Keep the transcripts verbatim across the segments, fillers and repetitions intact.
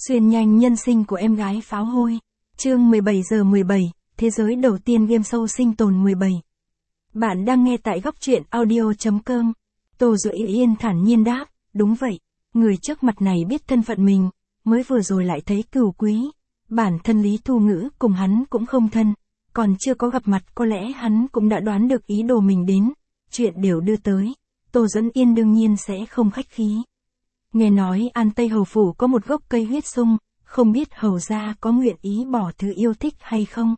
Xuyên nhanh nhân sinh của em gái pháo hôi. Chương mười bảy giờ mười bảy, thế giới đầu tiên game show sinh tồn mười bảy. Bạn đang nghe tại góc truyện audio chấm com. Tô Duệ Yên thản nhiên đáp, đúng vậy, người trước mặt này biết thân phận mình, mới vừa rồi lại thấy Cửu Quý. Bản thân Lý Thu Ngữ cùng hắn cũng không thân, còn chưa có gặp mặt có lẽ hắn cũng đã đoán được ý đồ mình đến, chuyện đều đưa tới, Tô Duẫn Yên đương nhiên sẽ không khách khí. Nghe nói An Tây Hầu Phủ có một gốc cây huyết sung, không biết Hầu gia có nguyện ý bỏ thứ yêu thích hay không?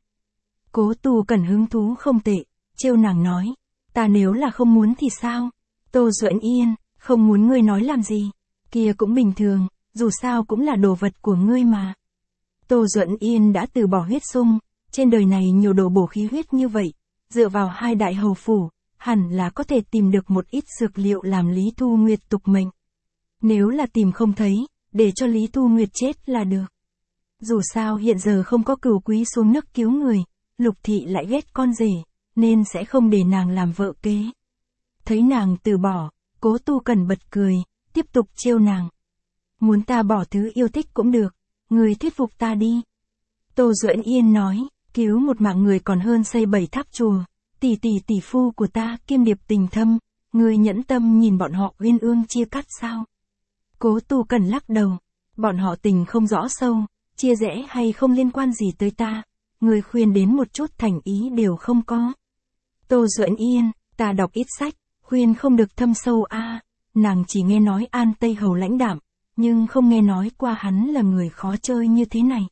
Cố Tu Cẩn hứng thú không tệ, trêu nàng nói, ta nếu là không muốn thì sao? Tô Duẫn Yên, không muốn ngươi nói làm gì? Kia cũng bình thường, dù sao cũng là đồ vật của ngươi mà. Tô Duẫn Yên đã từ bỏ huyết sung, trên đời này nhiều đồ bổ khí huyết như vậy, dựa vào hai đại hầu phủ, hẳn là có thể tìm được một ít dược liệu làm Lý Thu Nguyệt tục mệnh. Nếu là tìm không thấy, để cho Lý Thu Nguyệt chết là được. Dù sao hiện giờ không có Cửu Quý xuống nước cứu người, Lục Thị lại ghét con rể, nên sẽ không để nàng làm vợ kế. Thấy nàng từ bỏ, Cố Tu Cẩn bật cười, tiếp tục trêu nàng. Muốn ta bỏ thứ yêu thích cũng được, người thuyết phục ta đi. Tô Duẫn Yên nói, cứu một mạng người còn hơn xây bảy tháp chùa, tỷ tỷ tỷ phu của ta kiêm điệp tình thâm, người nhẫn tâm nhìn bọn họ uyên ương chia cắt sao? Cố Tu Cẩn lắc đầu, bọn họ tình không rõ sâu, chia rẽ hay không liên quan gì tới ta, người khuyên đến một chút thành ý đều không có. Tô Duẫn Yên, ta đọc ít sách, khuyên không được thâm sâu a. À, nàng chỉ nghe nói An Tây Hầu lãnh đạm, nhưng không nghe nói qua hắn là người khó chơi như thế này.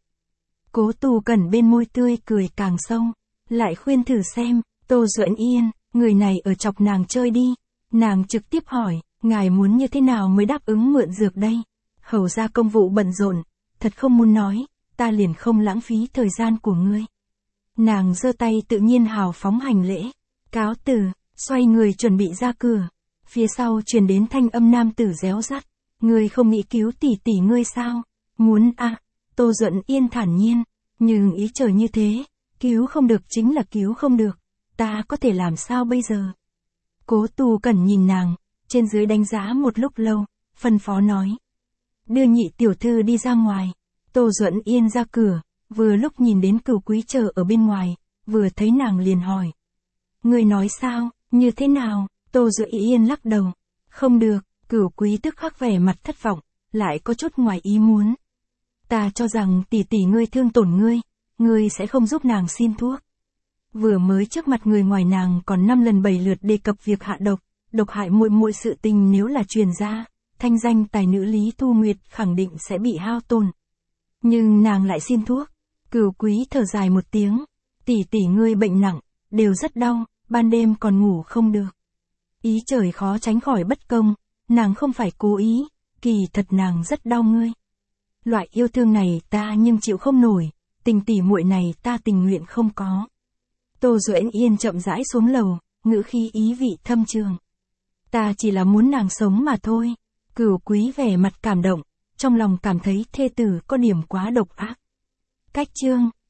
Cố Tu Cẩn bên môi tươi cười càng sâu, lại khuyên thử xem, Tô Duẫn Yên, người này ở chọc nàng chơi đi. Nàng trực tiếp hỏi, ngài muốn như thế nào mới đáp ứng mượn dược đây? Hầu ra công vụ bận rộn, thật không muốn nói, ta liền không lãng phí thời gian của ngươi. Nàng giơ tay tự nhiên hào phóng hành lễ, cáo từ, xoay người chuẩn bị ra cửa. Phía sau truyền đến thanh âm nam tử réo rắt, ngươi không nghĩ cứu tỷ tỷ ngươi sao? Muốn à? Tô Duẫn Yên thản nhiên, nhưng ý trời như thế, cứu không được chính là cứu không được, ta có thể làm sao bây giờ? Cố Tu Cẩn nhìn nàng, trên dưới đánh giá một lúc lâu, phân phó nói. Đưa nhị tiểu thư đi ra ngoài. Tô Duẫn Yên ra cửa, vừa lúc nhìn đến Cửu Quý chờ ở bên ngoài, vừa thấy nàng liền hỏi. Người nói sao, như thế nào? Tô Duẫn Yên lắc đầu. Không được, Cửu Quý tức khắc vẻ mặt thất vọng, lại có chút ngoài ý muốn. Ta cho rằng tỷ tỷ ngươi thương tổn ngươi, ngươi sẽ không giúp nàng xin thuốc. Vừa mới trước mặt người ngoài nàng còn năm lần bảy lượt đề cập việc hạ độc, độc hại muội muội sự tình nếu là truyền ra, thanh danh tài nữ Lý Thu Nguyệt khẳng định sẽ bị hao tổn. Nhưng nàng lại xin thuốc. Cửu Quý thở dài một tiếng, tỷ tỷ ngươi bệnh nặng, đều rất đau, ban đêm còn ngủ không được. Ý trời khó tránh khỏi bất công, nàng không phải cố ý, kỳ thật nàng rất đau ngươi. Loại yêu thương này ta nhưng chịu không nổi, tình tỷ muội này ta tình nguyện không có. Tô Duẫn Yên chậm rãi xuống lầu, ngữ khí ý vị thâm trường. Ta chỉ là muốn nàng sống mà thôi. Cửu Quý vẻ mặt cảm động, trong lòng cảm thấy thê tử có điểm quá độc ác. Cách chương